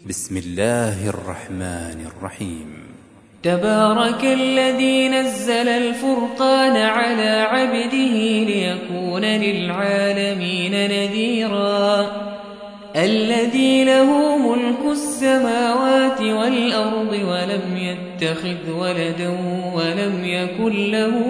بسم الله الرحمن الرحيم. تبارك الذي نزل الفرقان على عبده ليكون للعالمين نذيرا الذي له ملك السماوات والأرض ولم يتخذ ولدا ولم يكن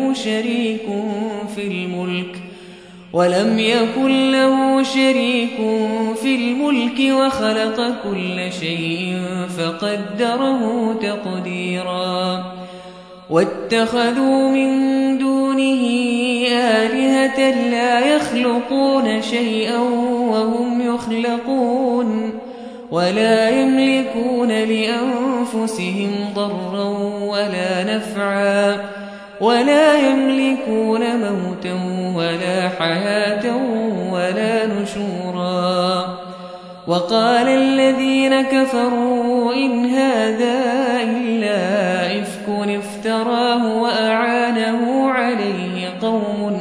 له شريك في الملك وخلق كل شيء فقدره تقديرا واتخذوا من دونه آلهة لا يخلقون شيئا وهم يخلقون ولا يملكون لأنفسهم ضرا ولا نفعا ولا يملكون موتا ولا حياة ولا نشورا وقال الذين كفروا إن هذا إلا إفك افتراه وأعانه عليه قوم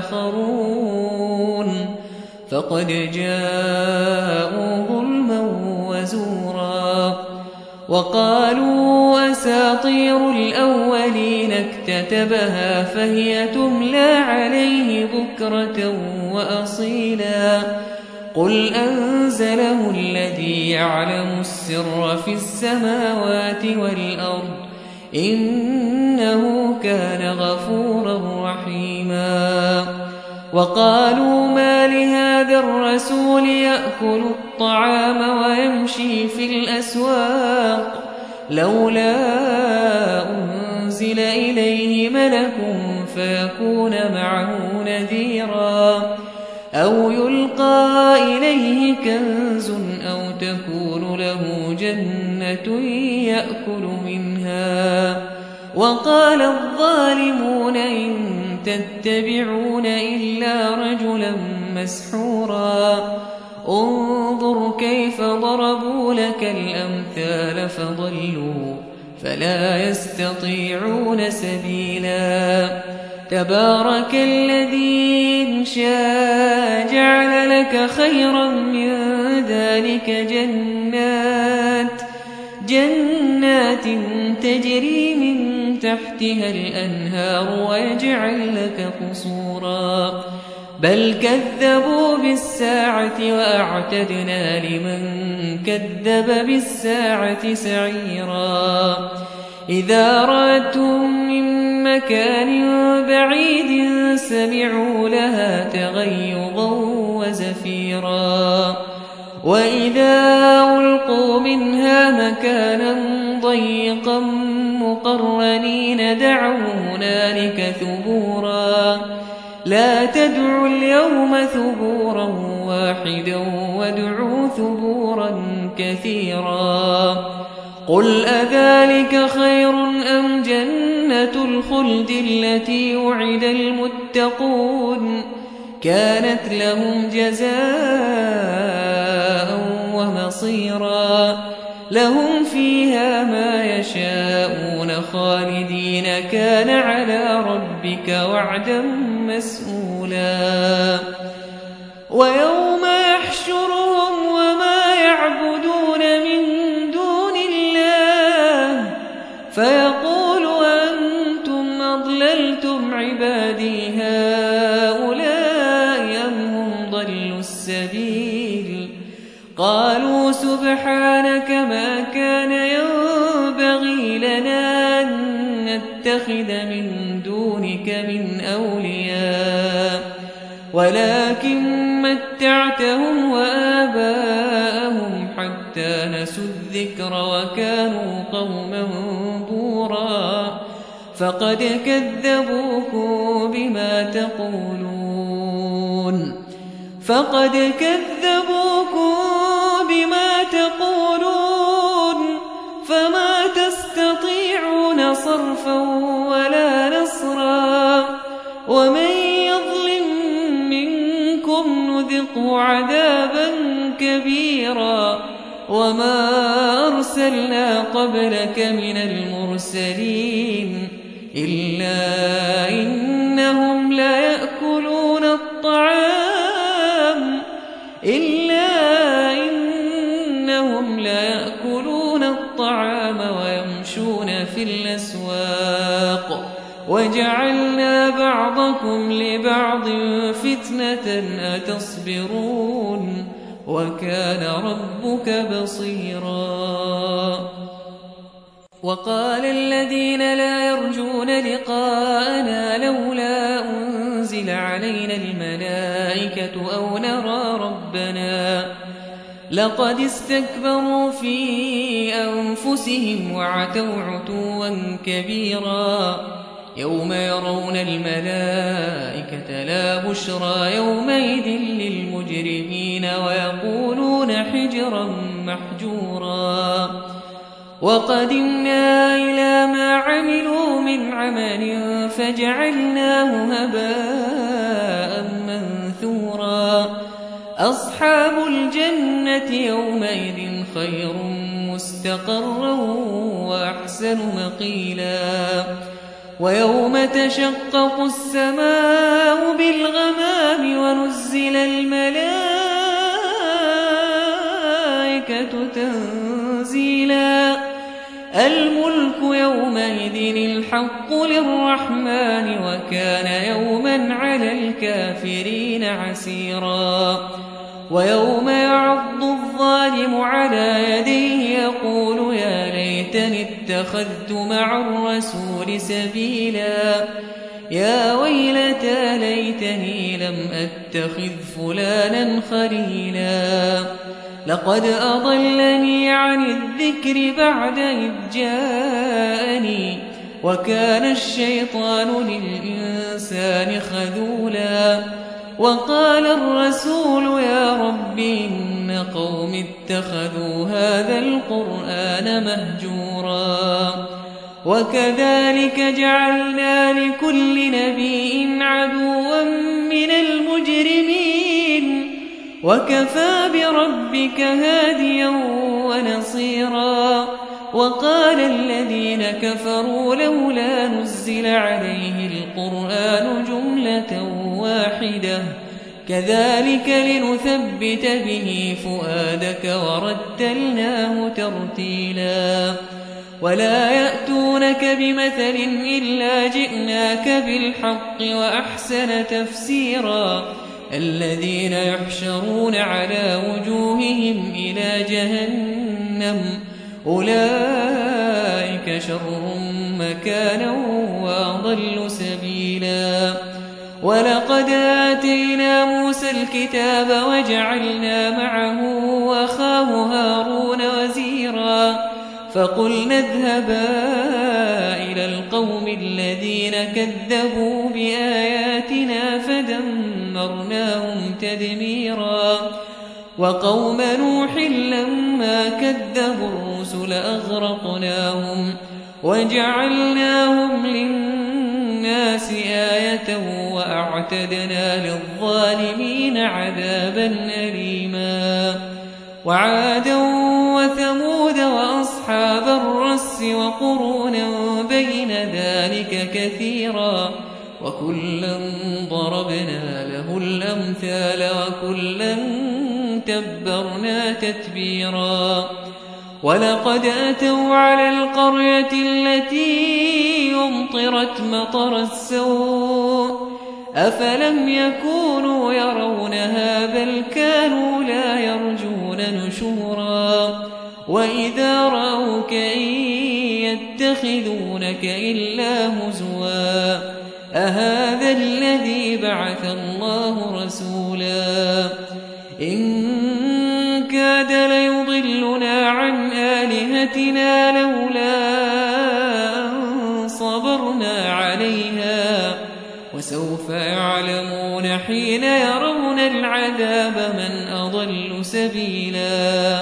آخرون فقد جاءوا ظلما وزورا وقالوا أساطير الأولين اكتتبها فهي تملى عليه بكرة وأصيلا قل أنزله الذي يعلم السر في السماوات والأرض إنه كان غفورا رحيما وقالوا ما لهذا الرسول يأكل الطعام ويمشي في الأسواق لولا أنزل إليه ملك فيكون معه نذيرا أو يلقى إليه كنز أو تكون له جنة يأكل منها وقال الظالمون إن تتبعون إلا رجلا مسحورا انظر كيف ضربوا لك الأمثال فضلوا فلا يستطيعون سبيلا تبارك الذي إن شاء جعل لك خيرا من ذلك جنات تجري من تحتها الأنهار ويجعل لك قصورا بل كذبوا بالساعة وأعتدنا لمن كذب بالساعة سعيرا إذا رأتهم من مكان بعيد سمعوا لها تغيظا وزفيرا وإذا ألقوا منها مكانا ضيقا مقرنين دعوا هنالك ثبورا لا تدعوا اليوم ثبورا واحدا وادعوا ثبورا كثيرا قل أذلك خير أم جنة الخلد التي وعد المتقون كانت لهم جزاء ومصيرا لهم فيها ما يشاءون خالدين كان على ربك وعدا مسئولا ويوم يحشرهم وما يعبدون من دون الله فيقول أنتم أضللتم عبادي هؤلاء أم هم ضلوا السبيل قالوا سبحانك ما كان ينبغي لنا أن نتخذ من دونك من أولياء ولكن متعتهم وآباءهم حتى نسوا الذكر وكانوا قوما بورا فقد كذبوكم بما تقولون فما تستطيعون صرفا ولا نصرا ومن يظلم منكم نذقه عذابا كبيرا وما أرسلنا قبلك من المرسلين إلا إنهم ليأكلون الطعام إلا إنهم لا يأكلون الطعام ويمشون في الأسواق وجعلنا بعضكم لبعض فتنة أتصبرون وكان ربك بصيرا وقال الذين لا يرجون لقاءنا لولا أنزل علينا الملائكة أو نرى ربنا لقد استكبروا في أنفسهم وعتوا عتوا كبيرا يوم يرون الملائكة لا بشرى يومئذ للمجرمين ويقولون حجرا محجورا وقدمنا إلى ما عملوا من عمل فجعلناه هباء منثورا أصحاب الجنة يومئذ خير مستقرا وأحسن مقيلا ويوم تشقق السماء بالغمام ونزل الملائكة تنزيلا الملك يومئذ الحق للرحمن وكان يوما على الكافرين عسيرا ويوم يعض الظالم على يديه يقول يا ليتني اتخذت مع الرسول سبيلا يا ويلتى ليتني لم أتخذ فلانا خليلا لقد أضلني عن الذكر بعد إذ جاءني وكان الشيطان للإنسان خذولا وقال الرسول يا رب إن قوم اتخذوا هذا القرآن مهجورا وكذلك جعلنا لكل نبي عدوا من المجرمين وكفى بربك هاديا ونصيرا وقال الذين كفروا لولا نزل عليه القرآن جملة واحدة كذلك لنثبت به فؤادك ورتلناه ترتيلا ولا يأتونك بمثل إلا جئناك بالحق وأحسن تفسيرا الذين يحشرون على وجوههم إلى جهنم أولئك شر مكانا وأضل سبيلا ولقد آتينا موسى الكتاب وجعلنا معه أخاه هارون وزيرا فقلنا اذهبا إلى القوم الذين كذبوا بآياتنا فدمرناهم تدميرا وقوم نوح لما كذبوا الرسل أغرقناهم وجعلناهم للناس آية وأعتدنا للظالمين عذابا أليما وعادا وثمود وأصحاب الرس وقرونا بين ذلك كثيرا وكلا ضربنا له الأمثال وكلا تبرنا تتبيرا ولقد أتوا على القرية التي أمطرت مطر السوء أفلم يكونوا يرونها بل كانوا لا يرجون نشورا وإذا رأوك إن يتخذونك إلا هزوا أهذا الذي بعث الله رسولا إن كاد ليضلنا عن آلهتنا لولا أن صبرنا عليها وسوف يعلمون حين يرون العذاب من أضل سبيلا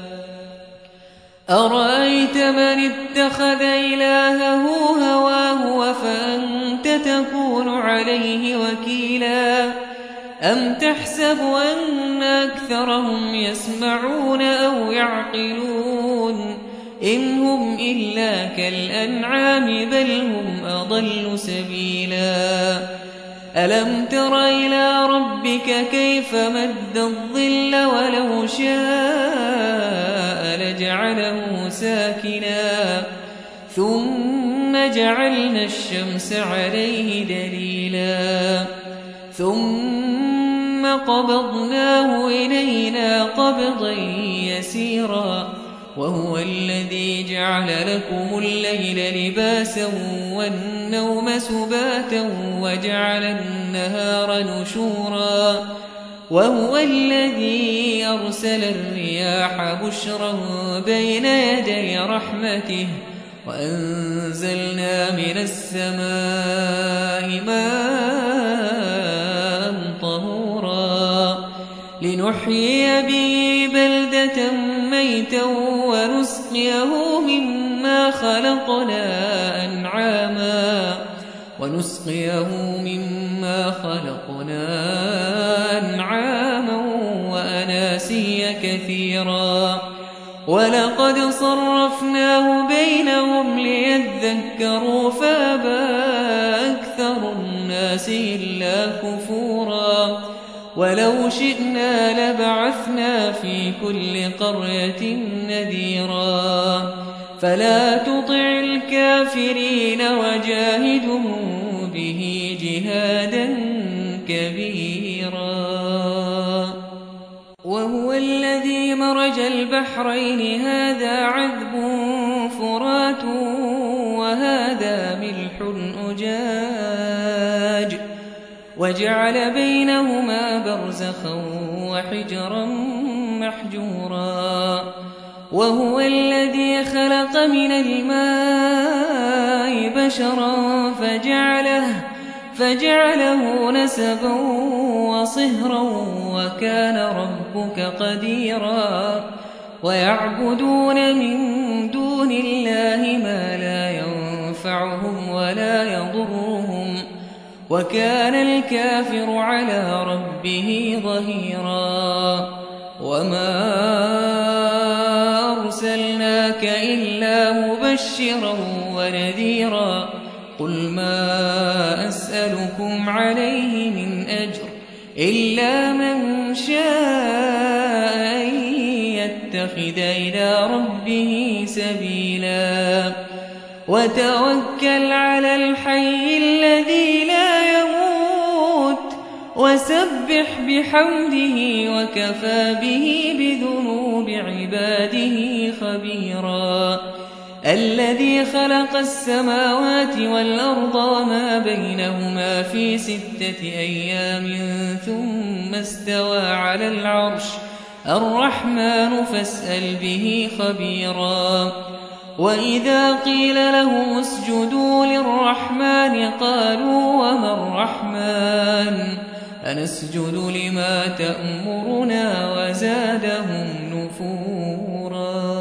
أرأيت من اتخذ إلهه هواه فأنت تكون عليه وكيلا أم تحسب أن أكثرهم يسمعون أو يعقلون إن هم إلا كالأنعام بل هم أضل سبيلا ألم تر إلى ربك كيف مد الظل ولو شاء جعله ساكنا ثم جعلنا الشمس عليه دليلا ثم قبضناه إلينا قبضا يسيرا وهو الذي جعل لكم الليل لباسا والنوم سباتا وجعل النهار نشورا وهو الذي أرسل الرياح بشرا بين يدي رحمته وأنزلنا من السماء ماء طهورا لنحيي به بلدة ميتا ونسقيه مما خلقنا أنعاما وأناسيا كثيرا ولقد صرفناه بينهم ليذكروا فأبى أكثر الناس إلا كفورا ولو شئنا لبعثنا في كل قرية نذيرا فلا تطع الكافرين وجاهدهم به جهادا كبيرا وهو الذي مرج البحرين هذا عذب فرات وهذا ملح أجاج وجعل بينهما برزخا وحجرا محجورا وهو الذي خلق من الماء بشرا فجعله نسبا وصهرا وكان ربك قديرا ويعبدون من دون الله ما لا ينفعهم ولا يضرهم وكان الكافر على ربه ظهيرا وما أرسلناك إلا مبشرا ونذيرا قل ما أسألكم عليه من أجر إلا من شاء أن يتخذ إلى ربه سبيلا وتوكل على الحي الذي لا يموت وسبح بحمده وكفى به بذنوب عباده خبيرا الذي خلق السماوات والأرض وما بينهما في 6 أيام ثم استوى على العرش الرحمن فاسأل به خبيرا وإذا قيل لهم اسجدوا للرحمن قالوا وما الرحمن أنسجد لما تأمرنا وزادهم نفورا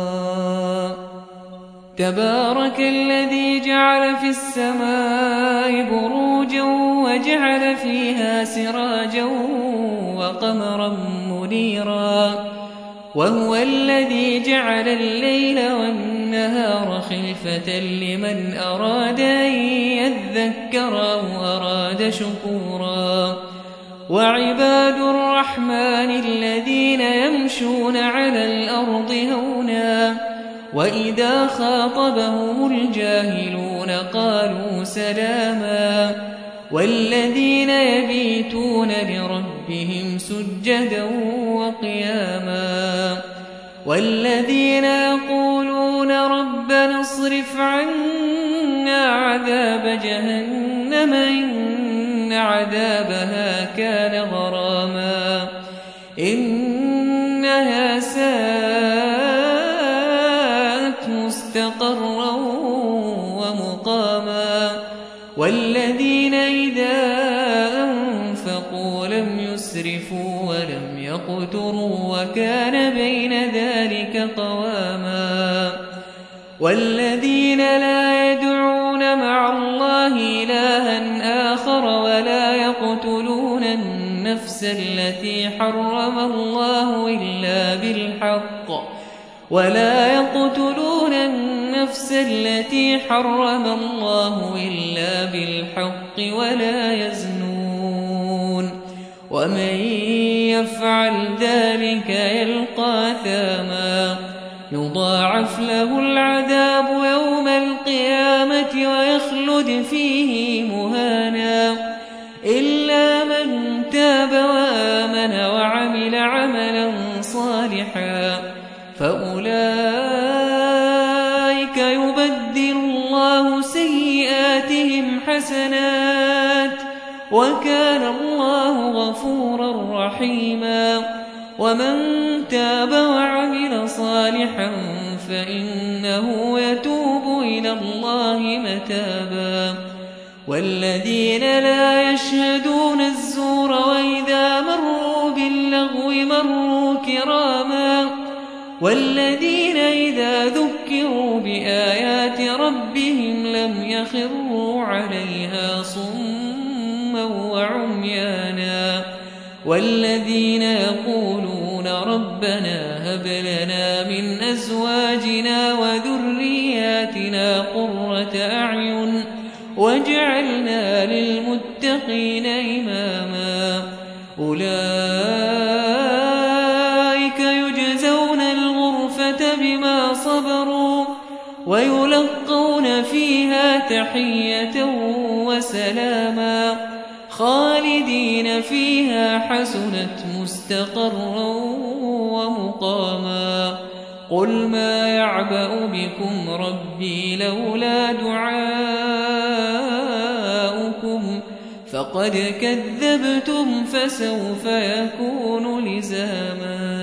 تبارك الذي جعل في السماء بروجا وجعل فيها سراجا وقمرا منيرا وهو الذي جعل الليل والنهار خلفة لمن أراد أن يذكر أو أراد شكورا وعباد الرحمن الذين يمشون على الأرض هونا وإذا خاطبهم الجاهلون قالوا سلاما والذين يبيتون لربهم سجدا وقياما والذين يقولون ربنا اصرف عنا عذاب جهنم إن عذابها كان غراما إنها ساءت مستقرا ومقاما والذين إذا أنفقوا لم يسرفوا ولم يقتروا وكان بين ذلك قواما والذين لا يدعون مع الله إلها آخر ولا يقتلون النفس التي حرم الله إلا بالحق ولا يزنون ومن يفعل ذلك يلقى ثاما يضاعف له العذاب يوم القيامة ويخلد فيه مهانا إلا من تاب وآمن وعمل عملا صالحا فأولئك يبدل الله سيئاتهم حسنات وكان الله غفورا رحيما ومن تاب وعمل صالحا فإنه يتوب إلى الله متابا والذين لا يشهدون الزور وإذا مروا باللغو مروا كراما والذين إذا ذكروا بآيات ربهم لم يخروا عليها صما وعميانا والذين يقولون ربنا هب لنا من أزواجنا وذرياتنا قرة أعين واجعلنا للمتقين إماما أولئك يجزون الغرفة بما صبروا ويلقون فيها تحية وسلاما خالدين فيها حسنت مستقرا ومقاما قل ما يعبأ بكم ربي لولا دعاؤكم فقد كذبتم فسوف يكون لزاما